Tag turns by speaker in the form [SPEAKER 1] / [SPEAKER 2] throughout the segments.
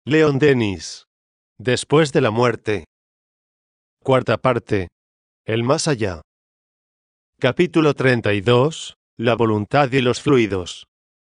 [SPEAKER 1] Leon Denis. Después de la muerte. Cuarta parte. El más allá. Capítulo 32. La voluntad y los fluidos.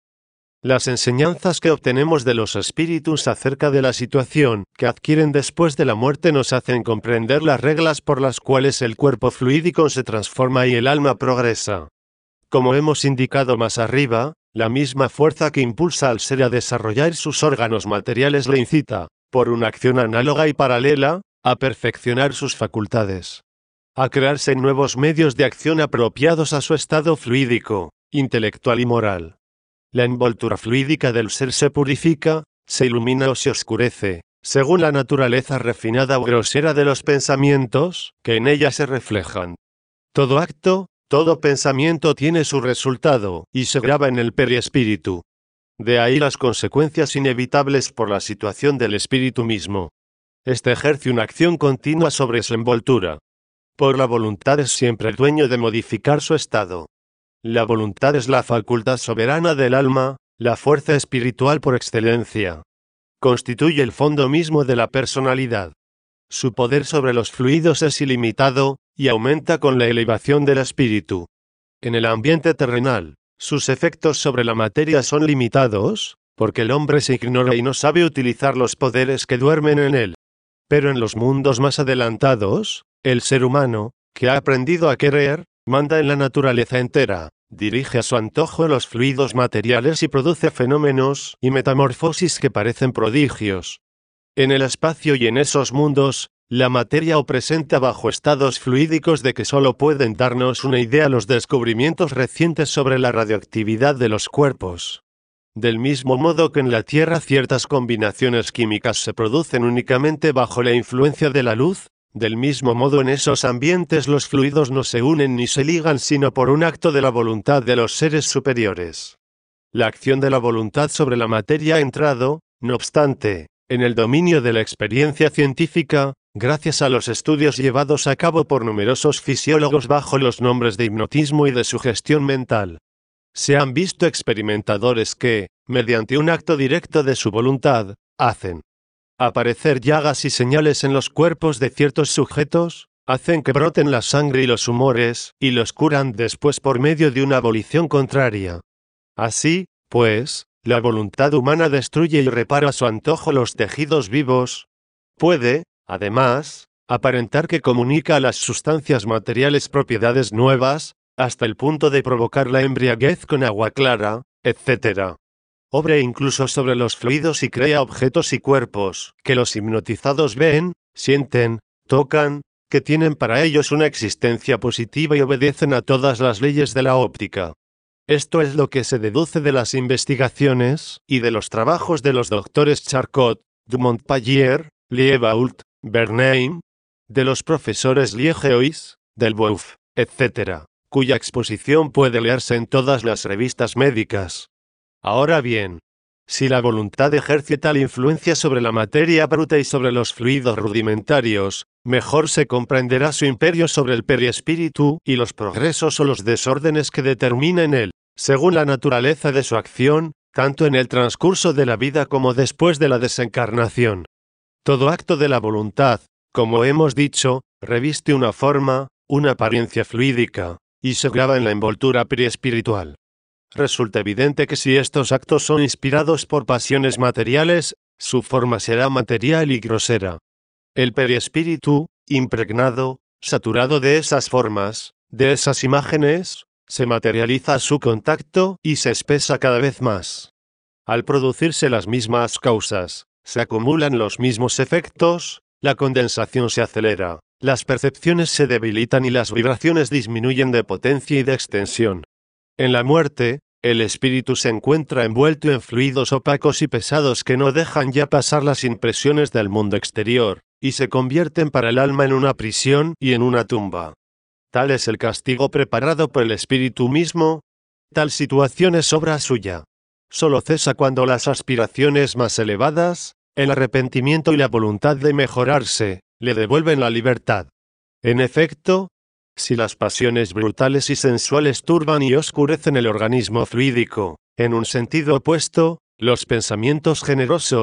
[SPEAKER 1] Las enseñanzas que obtenemos de los espíritus acerca de la situación que adquieren después de la muerte nos hacen comprender las reglas por las cuales el cuerpo fluídico se transforma y el alma progresa. Como hemos indicado más arriba, la misma fuerza que impulsa al ser a desarrollar sus órganos materiales le incita, por una acción análoga y paralela, a perfeccionar sus facultades, a crearse nuevos medios de acción apropiados a su estado fluídico, intelectual y moral. La envoltura fluídica del ser se purifica, se ilumina o se oscurece, según la naturaleza refinada o grosera de los pensamientos que en ella se reflejan. Todo acto, todo pensamiento tiene su resultado, y se graba en el periespíritu. De ahí las consecuencias inevitables por la situación del espíritu mismo. Este ejerce una acción continua sobre su envoltura. Por la voluntad es siempre dueño de modificar su estado. La voluntad es la facultad soberana del alma, la fuerza espiritual por excelencia. Constituye el fondo mismo de la personalidad. Su poder sobre los fluidos es ilimitado, y aumenta con la elevación del espíritu. En el ambiente terrenal, sus efectos sobre la materia son limitados, porque el hombre se ignora y no sabe utilizar los poderes que duermen en él. Pero en los mundos más adelantados, el ser humano, que ha aprendido a querer, manda en la naturaleza entera, dirige a su antojo los fluidos materiales y produce fenómenos y metamorfosis que parecen prodigios. En el espacio y en esos mundos, la materia o presenta bajo estados fluídicos de que solo pueden darnos una idea los descubrimientos recientes sobre la radioactividad de los cuerpos. Del mismo modo que en la Tierra ciertas combinaciones químicas se producen únicamente bajo la influencia de la luz, del mismo modo en esos ambientes los fluidos no se unen ni se ligan sino por un acto de la voluntad de los seres superiores. La acción de la voluntad sobre la materia ha entrado, no obstante, en el dominio de la experiencia científica, gracias a los estudios llevados a cabo por numerosos fisiólogos bajo los nombres de hipnotismo y de sugestión mental. Se han visto experimentadores que, mediante un acto directo de su voluntad, hacen aparecer llagas y señales en los cuerpos de ciertos sujetos, hacen que broten la sangre y los humores, y los curan después por medio de una abolición contraria. Así, pues, la voluntad humana destruye y repara a su antojo los tejidos vivos. Puede, además, aparentar que comunica a las sustancias materiales propiedades nuevas, hasta el punto de provocar la embriaguez con agua clara, etc. Obra incluso sobre los fluidos y crea objetos y cuerpos, que los hipnotizados ven, sienten, tocan, que tienen para ellos una existencia positiva y obedecen a todas las leyes de la óptica. Esto es lo que se deduce de las investigaciones y de los trabajos de los doctores Charcot, Dumont-Pagier, Liebault, Bernheim, de los profesores Liegeois, Delboeuf, etc., cuya exposición puede leerse en todas las revistas médicas. Ahora bien, si la voluntad ejerce tal influencia sobre la materia bruta y sobre los fluidos rudimentarios, mejor se comprenderá su imperio sobre el periespíritu y los progresos o los desórdenes que determina en él, según la naturaleza de su acción, tanto en el transcurso de la vida como después de la desencarnación. Todo acto de la voluntad, como hemos dicho, reviste una forma, una apariencia fluídica, y se graba en la envoltura periespiritual. Resulta evidente que si estos actos son inspirados por pasiones materiales, su forma será material y grosera. El periespíritu, impregnado, saturado de esas formas, de esas imágenes, se materializa a su contacto y se espesa cada vez más. Al producirse las mismas causas, se acumulan los mismos efectos, la condensación se acelera, las percepciones se debilitan y las vibraciones disminuyen de potencia y de extensión. En la muerte, el espíritu se encuentra envuelto en fluidos opacos y pesados que no dejan ya pasar las impresiones del mundo exterior, y se convierten para el alma en una prisión y en una tumba. Tal es el castigo preparado por el espíritu mismo. Tal situación es obra suya. Solo cesa cuando las aspiraciones más elevadas, el arrepentimiento y la voluntad de mejorarse, le devuelven la libertad. En efecto, si las pasiones brutales y sensuales turban y oscurecen el organismo fluídico, en un sentido opuesto, los pensamientos generosos,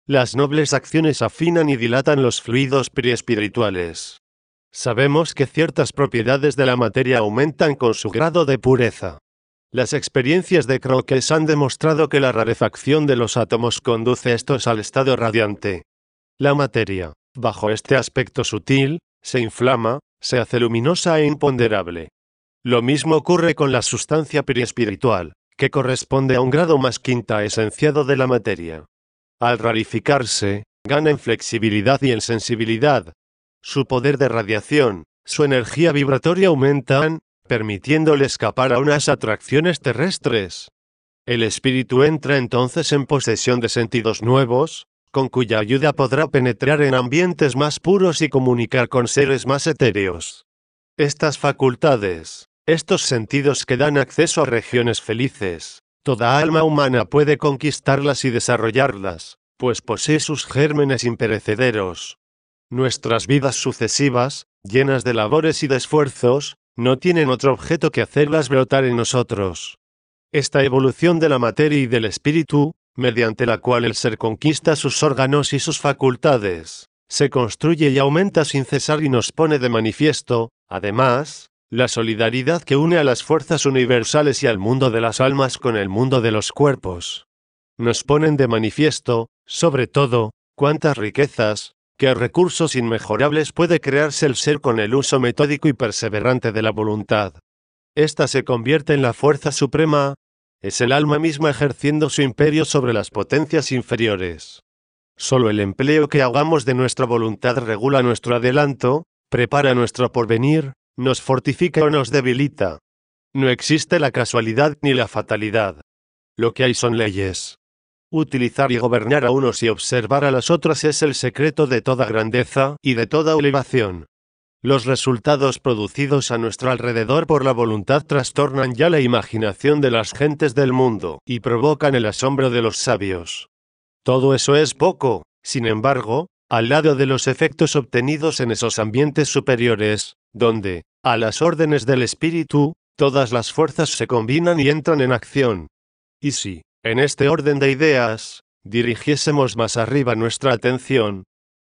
[SPEAKER 1] Las nobles acciones afinan y dilatan los fluidos periespirituales. Sabemos que ciertas propiedades de la materia aumentan con su grado de pureza. Las experiencias de Crookes han demostrado que la rarefacción de los átomos conduce estos al estado radiante. La materia, bajo este aspecto sutil, se inflama, se hace luminosa e imponderable. Lo mismo ocurre con la sustancia periespiritual, que corresponde a un grado más quinta esenciado de la materia. Al rarificarse, gana en flexibilidad y en sensibilidad. Su poder de radiación, su energía vibratoria aumentan, permitiéndole escapar a unas atracciones terrestres. El espíritu entra entonces en posesión de sentidos nuevos, con cuya ayuda podrá penetrar en ambientes más puros y comunicar con seres más etéreos. Estas facultades, estos sentidos que dan acceso a regiones felices, toda alma humana puede conquistarlas y desarrollarlas, pues posee sus gérmenes imperecederos. Nuestras vidas sucesivas, llenas de labores y de esfuerzos, no tienen otro objeto que hacerlas brotar en nosotros. Esta evolución de la materia y del espíritu, mediante la cual el ser conquista sus órganos y sus facultades, se construye y aumenta sin cesar y nos pone de manifiesto, además, la solidaridad que une a las fuerzas universales y al mundo de las almas con el mundo de los cuerpos. Nos ponen de manifiesto, sobre todo, cuántas riquezas, qué recursos inmejorables puede crearse el ser con el uso metódico y perseverante de la voluntad. Esta se convierte en la fuerza suprema, es el alma misma ejerciendo su imperio sobre las potencias inferiores. Solo el empleo que hagamos de nuestra voluntad regula nuestro adelanto, prepara nuestro porvenir, nos fortifica o nos debilita. No existe la casualidad ni la fatalidad. Lo que hay son leyes. Utilizar y gobernar a unos y observar a las otras es el secreto de toda grandeza y de toda elevación. Los resultados producidos a nuestro alrededor por la voluntad trastornan ya la imaginación de las gentes del mundo y provocan el asombro de los sabios. Todo eso es poco, sin embargo, al lado de los efectos obtenidos en esos ambientes superiores, donde, a las órdenes del espíritu, todas las fuerzas se combinan y entran en acción. Y si, en este orden de ideas, dirigiésemos más arriba nuestra atención,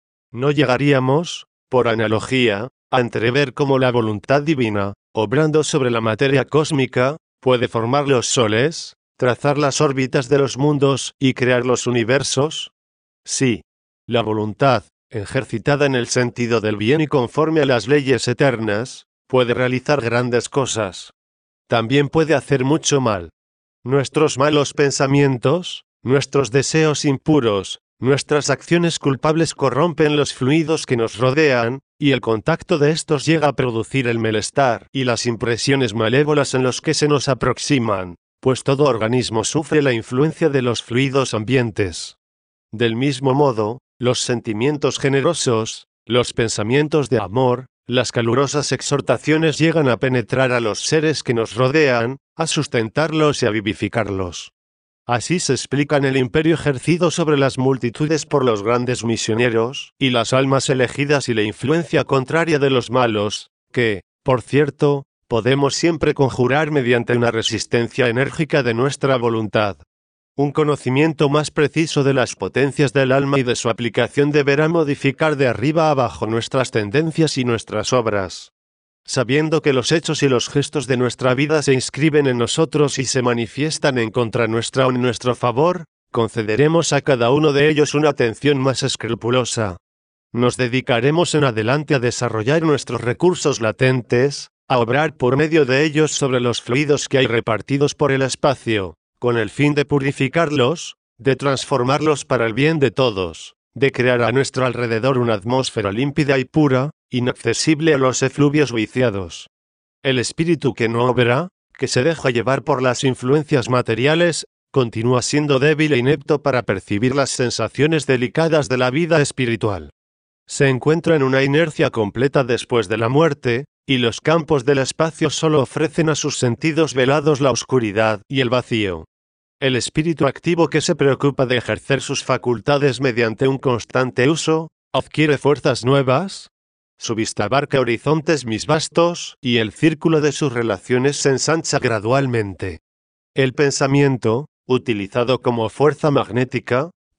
[SPEAKER 1] no llegaríamos, por analogía, a entrever cómo la voluntad divina, obrando sobre la materia cósmica, puede formar los soles, trazar las órbitas de los mundos y crear los universos. Sí, la voluntad, ejercitada en el sentido del bien y conforme a las leyes eternas, puede realizar grandes cosas. También puede hacer mucho mal. Nuestros malos pensamientos, nuestros deseos impuros, nuestras acciones culpables corrompen los fluidos que nos rodean, y el contacto de estos llega a producir el malestar y las impresiones malévolas en los que se nos aproximan, pues todo organismo sufre la influencia de los fluidos ambientes. Del mismo modo, los sentimientos generosos, los pensamientos de amor, las calurosas exhortaciones llegan a penetrar a los seres que nos rodean, a sustentarlos y a vivificarlos. Así se explican el imperio ejercido sobre las multitudes por los grandes misioneros, y las almas elegidas y la influencia contraria de los malos, que, por cierto, podemos siempre conjurar mediante una resistencia enérgica de nuestra voluntad. Un conocimiento más preciso de las potencias del alma y de su aplicación deberá modificar de arriba a abajo nuestras tendencias y nuestras obras. Sabiendo que los hechos y los gestos de nuestra vida se inscriben en nosotros y se manifiestan en contra nuestra o en nuestro favor, concederemos a cada uno de ellos una atención más escrupulosa. Nos dedicaremos en adelante a desarrollar nuestros recursos latentes, a obrar por medio de ellos sobre los fluidos que hay repartidos por el espacio, con el fin de purificarlos, de transformarlos para el bien de todos, de crear a nuestro alrededor una atmósfera límpida y pura, inaccesible a los efluvios viciados. El espíritu que no obra, que se deja llevar por las influencias materiales, continúa siendo débil e inepto para percibir las sensaciones delicadas de la vida espiritual. Se encuentra en una inercia completa después de la muerte, y los campos del espacio solo ofrecen a sus sentidos velados la oscuridad y el vacío. El espíritu activo que se preocupa de ejercer sus facultades mediante un constante uso, adquiere fuerzas nuevas. Su vista abarca horizontes más vastos, y el círculo de sus relaciones se ensancha gradualmente. El pensamiento, utilizado como fuerza magnética,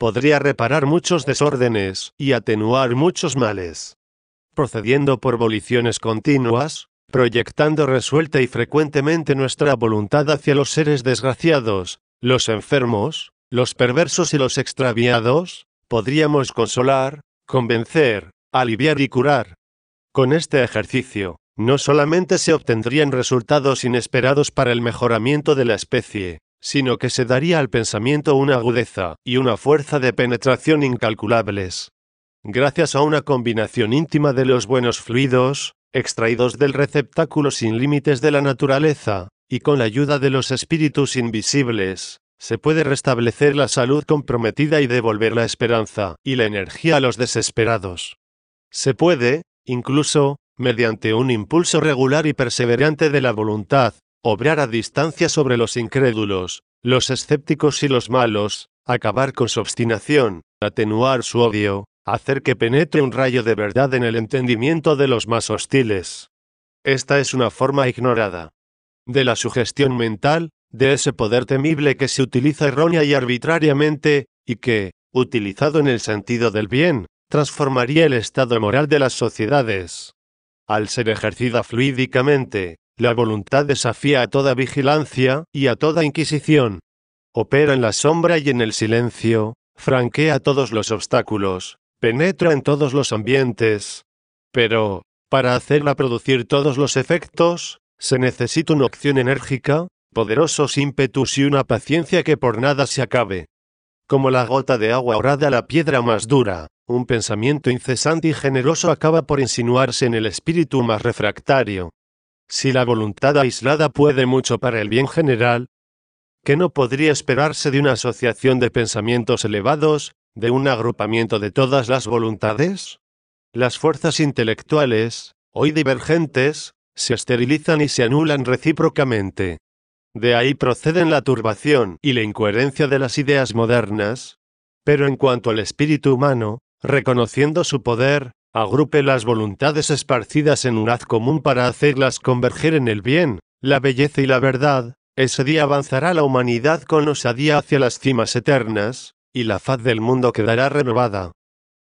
[SPEAKER 1] podría reparar muchos desórdenes y atenuar muchos males. Procediendo por voliciones continuas, proyectando resuelta y frecuentemente nuestra voluntad hacia los seres desgraciados, los enfermos, los perversos y los extraviados, podríamos consolar, convencer, aliviar y curar. Con este ejercicio, no solamente se obtendrían resultados inesperados para el mejoramiento de la especie, sino que se daría al pensamiento una agudeza y una fuerza de penetración incalculables. Gracias a una combinación íntima de los buenos fluidos, extraídos del receptáculo sin límites de la naturaleza, y con la ayuda de los espíritus invisibles, se puede restablecer la salud comprometida y devolver la esperanza y la energía a los desesperados. Se puede, incluso, mediante un impulso regular y perseverante de la voluntad, obrar a distancia sobre los incrédulos, los escépticos y los malos, acabar con su obstinación, atenuar su odio, hacer que penetre un rayo de verdad en el entendimiento de los más hostiles. Esta es una forma ignorada de la sugestión mental, de ese poder temible que se utiliza errónea y arbitrariamente, y que, utilizado en el sentido del bien, transformaría el estado moral de las sociedades. Al ser ejercida fluídicamente, la voluntad desafía a toda vigilancia y a toda inquisición. Opera en la sombra y en el silencio, franquea todos los obstáculos, penetra en todos los ambientes. Pero, para hacerla producir todos los efectos, se necesita una acción enérgica, poderosos ímpetus y una paciencia que por nada se acabe. Como la gota de agua orada a la piedra más dura, un pensamiento incesante y generoso acaba por insinuarse en el espíritu más refractario. Si la voluntad aislada puede mucho para el bien general, ¿qué no podría esperarse de una asociación de pensamientos elevados, de un agrupamiento de todas las voluntades? Las fuerzas intelectuales, hoy divergentes, se esterilizan y se anulan recíprocamente. De ahí proceden la turbación y la incoherencia de las ideas modernas. Pero en cuanto al espíritu humano, reconociendo su poder, agrupe las voluntades esparcidas en un haz común para hacerlas converger en el bien, la belleza y la verdad, ese día avanzará la humanidad con osadía hacia las cimas eternas, y la faz del mundo quedará renovada.